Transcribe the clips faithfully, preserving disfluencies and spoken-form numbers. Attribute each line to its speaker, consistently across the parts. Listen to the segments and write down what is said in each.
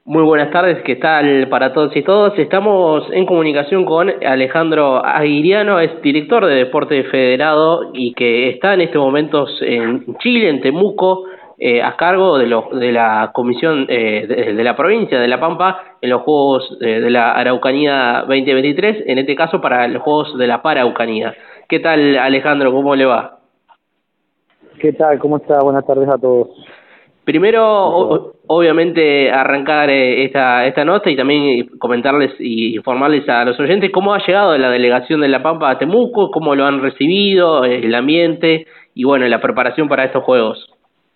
Speaker 1: Muy buenas tardes, ¿qué tal para todos y todas? Estamos en comunicación con Alejandro Aguiriano, es director de Deporte Federado y que está en estos momentos en Chile, en Temuco, eh, a cargo de, los, de la comisión eh, de, de la provincia de La Pampa en los Juegos eh, de la Araucanía veinte veintitrés, en este caso para los Juegos de la Paraucanía. ¿Qué tal, Alejandro? ¿Cómo le va?
Speaker 2: ¿Qué tal? ¿Cómo está? Buenas tardes a todos.
Speaker 1: Primero, o, obviamente, arrancar eh, esta, esta nota y también comentarles y informarles a los oyentes cómo ha llegado la delegación de La Pampa a Temuco, cómo lo han recibido, el ambiente y, bueno, la preparación para estos Juegos.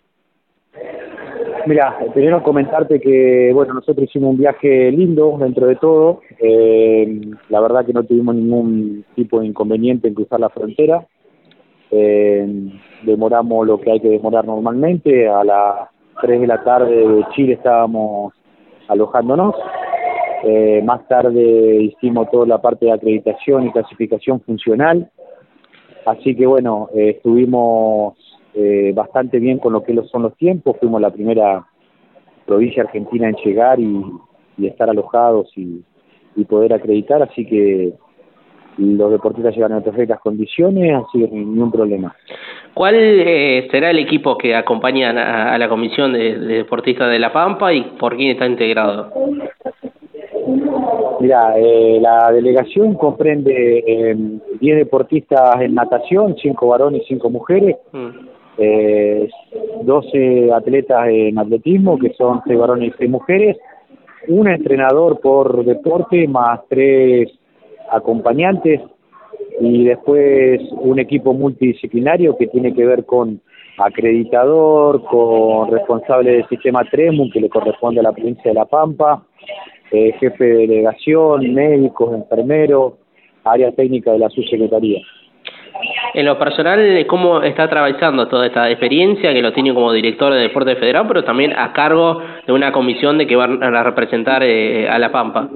Speaker 2: Mira, primero comentarte que, bueno, nosotros hicimos un viaje lindo dentro de todo. Eh, la verdad que no tuvimos ningún tipo de inconveniente en cruzar la frontera. Eh, demoramos lo que hay que demorar normalmente. A las tres de la tarde de Chile estábamos alojándonos. Eh, más tarde hicimos toda la parte de acreditación y clasificación funcional. Así que bueno, eh, estuvimos eh, bastante bien con lo que son los tiempos. Fuimos la primera provincia argentina en llegar y, y estar alojados y, y poder acreditar. Así que los deportistas llegan en perfectas condiciones, así que ningún problema.
Speaker 1: ¿Cuál eh, será el equipo que acompaña a, a la comisión de, de deportistas de La Pampa y por quién está integrado?
Speaker 2: Mira, eh, la delegación comprende eh, diez deportistas en natación, cinco varones y cinco mujeres, mm. eh, doce atletas en atletismo, que son seis varones y seis mujeres, un entrenador por deporte, más tres acompañantes, y después un equipo multidisciplinario que tiene que ver con acreditador, con responsable del sistema TREMU, que le corresponde a la provincia de La Pampa, Eh, jefe de delegación, médicos, enfermeros, área técnica de la subsecretaría.
Speaker 1: En lo personal, ¿cómo está atravesando toda esta experiencia que lo tiene como director de Deporte Federal, pero también a cargo de una comisión de que van a representar eh, a La Pampa?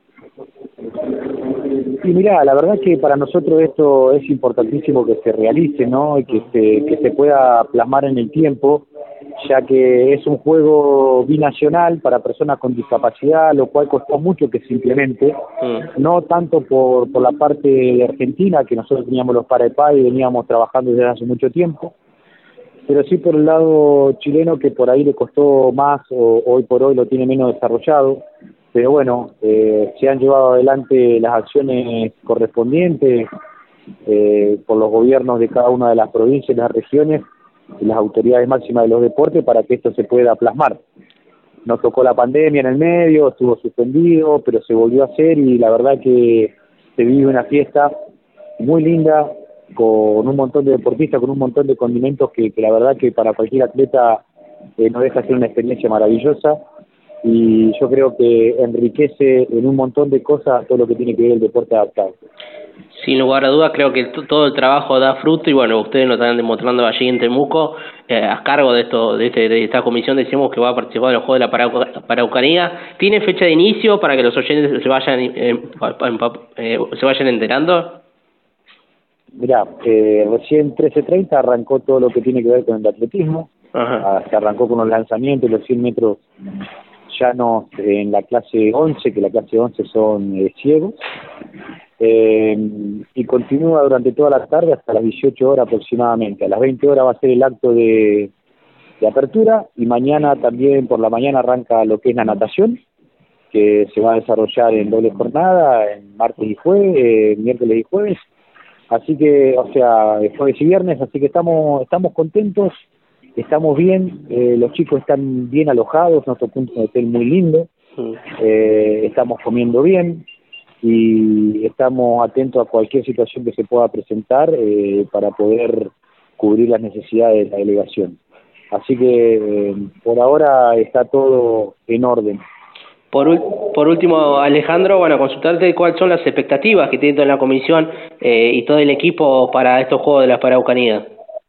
Speaker 2: Y mira, la verdad que para nosotros esto es importantísimo que se realice, ¿no? Y que se, que se pueda plasmar en el tiempo, ya que es un juego binacional para personas con discapacidad, lo cual costó mucho que se implemente, mm. no tanto por, por la parte de Argentina, que nosotros teníamos los Paraepá y veníamos trabajando desde hace mucho tiempo, pero sí por el lado chileno, que por ahí le costó más o hoy por hoy lo tiene menos desarrollado. Pero bueno, eh, se han llevado adelante las acciones correspondientes eh, por los gobiernos de cada una de las provincias y las regiones y las autoridades máximas de los deportes para que esto se pueda plasmar. Nos tocó la pandemia en el medio, estuvo suspendido, pero se volvió a hacer y la verdad que se vive una fiesta muy linda con un montón de deportistas, con un montón de condimentos que, que la verdad que para cualquier atleta eh, no deja de ser una experiencia maravillosa. Y yo creo que enriquece en un montón de cosas todo lo que tiene que ver el deporte adaptado.
Speaker 1: Sin lugar a dudas, creo que todo el trabajo da fruto y bueno, ustedes lo están demostrando allí en Temuco, eh, a cargo de esto, de, este, de esta comisión, decimos que va a participar en los Juegos de la Parauc Paraucanía. ¿Tiene fecha de inicio para que los oyentes se vayan eh, eh, se vayan enterando?
Speaker 2: Mirá, eh, recién trece treinta arrancó todo lo que tiene que ver con el atletismo. Ajá. Se arrancó con los lanzamientos, los cien metros llanos en la clase once, que la clase once son eh, ciegos, eh, y continúa durante toda la tarde hasta las dieciocho horas aproximadamente. A las veinte horas va a ser el acto de, de apertura y mañana también por la mañana arranca lo que es la natación, que se va a desarrollar en doble jornada, en martes y jueves, eh, miércoles y jueves, así que, o sea, jueves y viernes, así que estamos, estamos contentos. Estamos bien, eh, los chicos están bien alojados, nos tocó un hotel muy lindo, eh, estamos comiendo bien y estamos atentos a cualquier situación que se pueda presentar eh, para poder cubrir las necesidades de la delegación. Así que eh, por ahora está todo en orden.
Speaker 1: Por, por último, Alejandro, bueno, consultarte cuáles son las expectativas que tiene toda la comisión eh, y todo el equipo para estos Juegos de la Paraucanía.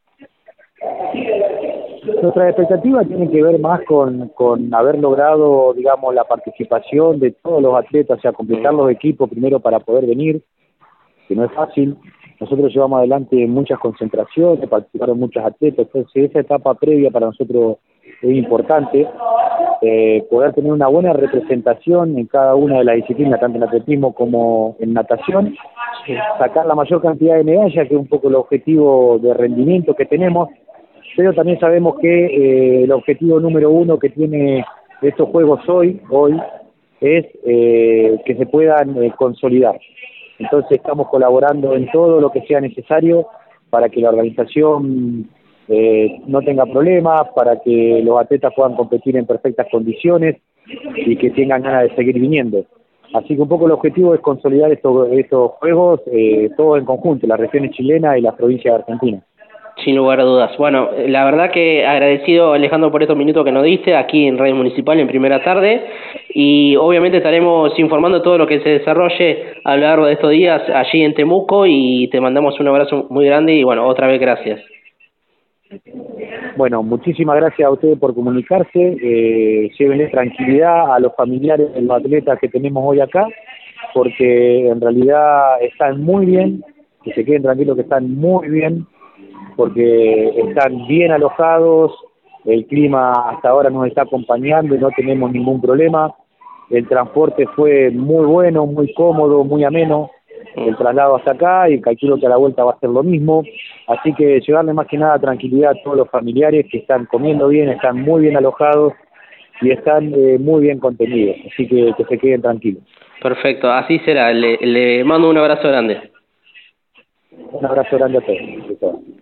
Speaker 2: Nuestras expectativas tienen que ver más con, con haber logrado, digamos, la participación de todos los atletas, o sea, completar los equipos primero para poder venir, que no es fácil. Nosotros llevamos adelante muchas concentraciones, participaron muchos atletas, entonces esa etapa previa para nosotros es importante, eh, poder tener una buena representación en cada una de las disciplinas, tanto en atletismo como en natación, sacar la mayor cantidad de medallas, que es un poco el objetivo de rendimiento que tenemos, pero también sabemos que eh, el objetivo número uno que tiene estos Juegos hoy, hoy es eh, que se puedan eh, consolidar. Entonces estamos colaborando en todo lo que sea necesario para que la organización eh, no tenga problemas, para que los atletas puedan competir en perfectas condiciones y que tengan ganas de seguir viniendo. Así que un poco el objetivo es consolidar estos, estos Juegos, eh, todo en conjunto, las regiones chilenas y las provincias de Argentina.
Speaker 1: Sin lugar a dudas. Bueno, la verdad que agradecido, Alejandro, por estos minutos que nos diste aquí en Radio Municipal en Primera Tarde, y obviamente estaremos informando todo lo que se desarrolle a lo largo de estos días allí en Temuco, y te mandamos un abrazo muy grande y bueno, otra vez gracias.
Speaker 2: Bueno, muchísimas gracias a ustedes por comunicarse, eh, llévenle tranquilidad a los familiares de los atletas que tenemos hoy acá, porque en realidad están muy bien, que se queden tranquilos que están muy bien, porque están bien alojados, el clima hasta ahora nos está acompañando y no tenemos ningún problema, el transporte fue muy bueno, muy cómodo, muy ameno, el traslado hasta acá, y calculo que a la vuelta va a ser lo mismo, así que llevarle más que nada tranquilidad a todos los familiares que están comiendo bien, están muy bien alojados y están eh, muy bien contenidos, así que que se queden tranquilos.
Speaker 1: Perfecto, así será, le, le mando un abrazo grande.
Speaker 2: Un abrazo grande a todos.